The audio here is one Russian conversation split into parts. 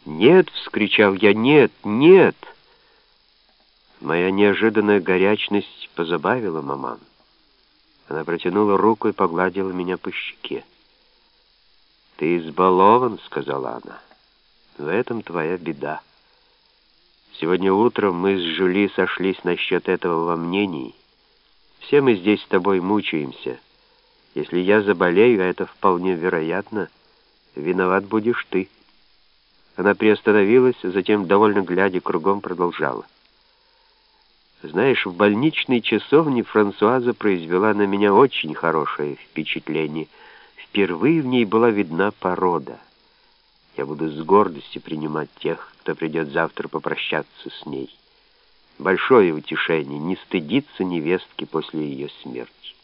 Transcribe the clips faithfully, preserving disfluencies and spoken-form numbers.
«Нет!» — вскричал я. «Нет! Нет!» Моя неожиданная горячность позабавила маман. Она протянула руку и погладила меня по щеке. «Ты избалован», — сказала она. «В этом твоя беда. Сегодня утром мы с Жюли сошлись насчет этого во мнении. Все мы здесь с тобой мучаемся. Если я заболею, а это вполне вероятно, виноват будешь ты». Она приостановилась, затем, довольно глядя кругом, продолжала. «Знаешь, в больничной часовне Франсуаза произвела на меня очень хорошее впечатление. Впервые в ней была видна порода. Я буду с гордостью принимать тех, кто придет завтра попрощаться с ней. Большое утешение — не стыдиться невестки после ее смерти».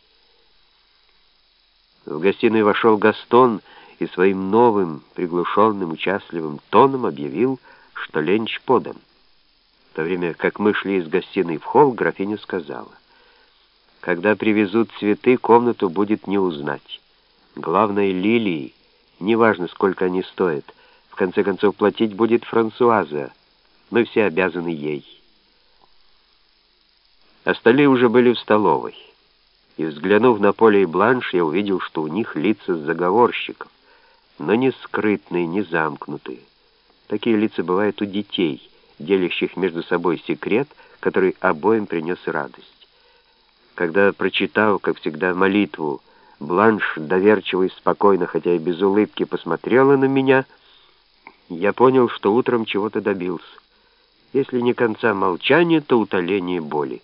В гостиную вошел Гастон и своим новым, приглушенным, участливым тоном объявил, что ленч подан. В то время как мы шли из гостиной в холл, графиня сказала: «Когда привезут цветы, комнату будет не узнать. Главное — лилии, неважно, сколько они стоят. В конце концов, платить будет Франсуаза. Мы все обязаны ей». Остальные уже были в столовой. И, взглянув на Поля и Бланш, я увидел, что у них лица заговорщиков, но не скрытные, не замкнутые. Такие лица бывают у детей, делящих между собой секрет, который обоим принес радость. Когда, прочитав, как всегда, молитву, Бланш доверчиво и спокойно, хотя и без улыбки, посмотрела на меня, я понял, что утром чего-то добился. Если не конца молчания, то утоления боли.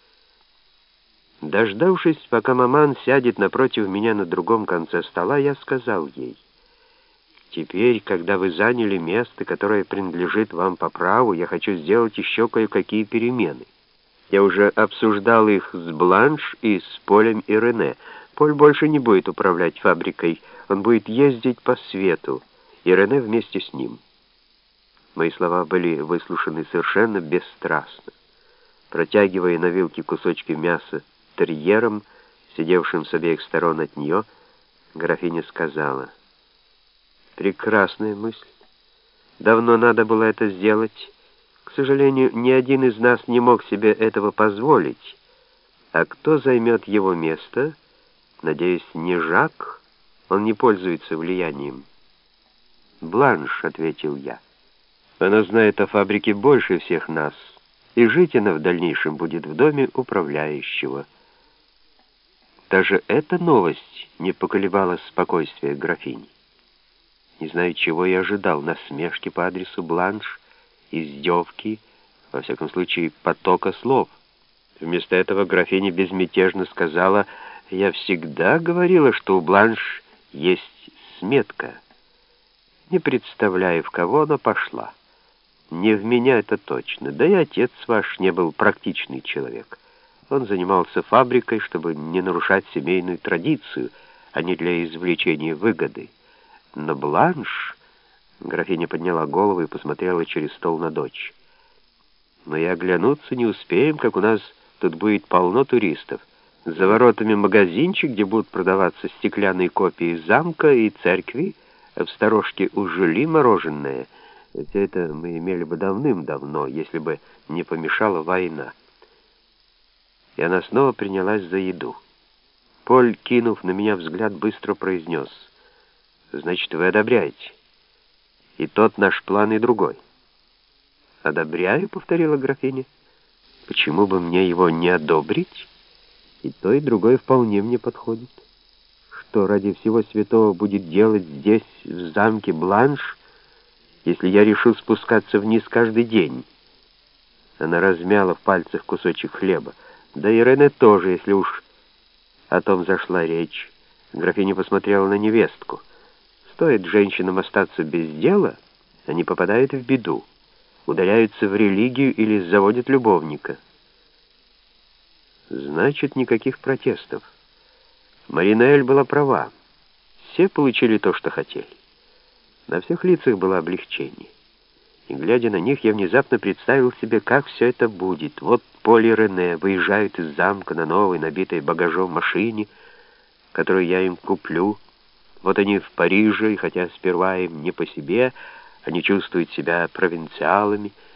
Дождавшись, пока маман сядет напротив меня на другом конце стола, я сказал ей: «Теперь, когда вы заняли место, которое принадлежит вам по праву, я хочу сделать еще кое-какие перемены. Я уже обсуждал их с Бланш и с Полем и Рене. Поль больше не будет управлять фабрикой, он будет ездить по свету, и Рене вместе с ним». Мои слова были выслушаны совершенно бесстрастно. Протягивая на вилке кусочки мяса терьером, сидевшим с обеих сторон от нее, графиня сказала: «Прекрасная мысль. Давно надо было это сделать. К сожалению, ни один из нас не мог себе этого позволить. А кто займет его место? Надеюсь, не Жак? Он не пользуется влиянием». «Бланш», — ответил я. «Она знает о фабрике больше всех нас, и жить она в дальнейшем будет в доме управляющего». Даже эта новость не поколебала спокойствие графини. Не знаю, чего я ожидал: насмешки по адресу Бланш, издевки, во всяком случае, потока слов. Вместо этого графиня безмятежно сказала: «Я всегда говорила, что у Бланш есть сметка. Не представляю, в кого она пошла. Не в меня, это точно. Да и отец ваш не был практичный человек. Он занимался фабрикой, чтобы не нарушать семейную традицию, а не для извлечения выгоды. Но Бланш...» Графиня подняла голову и посмотрела через стол на дочь. «Мы и оглянуться не успеем, как у нас тут будет полно туристов. За воротами магазинчик, где будут продаваться стеклянные копии замка и церкви, а в сторожке у Жюли мороженое. Все это мы имели бы давным-давно, если бы не помешала война». И она снова принялась за еду. Поль, кинув на меня взгляд, быстро произнес: «Значит, вы одобряете? И тот наш план, и другой». «Одобряю», — повторила графиня. «Почему бы мне его не одобрить? И то, и другое вполне мне подходит. Что ради всего святого будет делать здесь, в замке Бланш, если я решу спускаться вниз каждый день?» Она размяла в пальцах кусочек хлеба. «Да и Рене тоже, если уж о том зашла речь». Графиня посмотрела на невестку. «Стоит женщинам остаться без дела, они попадают в беду, ударяются в религию или заводят любовника». Значит, никаких протестов. Маринель была права. Все получили то, что хотели. На всех лицах было облегчение. И, глядя на них, я внезапно представил себе, как все это будет. Вот Поль и Рене выезжают из замка на новой, набитой багажом машине, которую я им куплю. Вот они в Париже, и хотя сперва им не по себе, Они чувствуют себя провинциалами,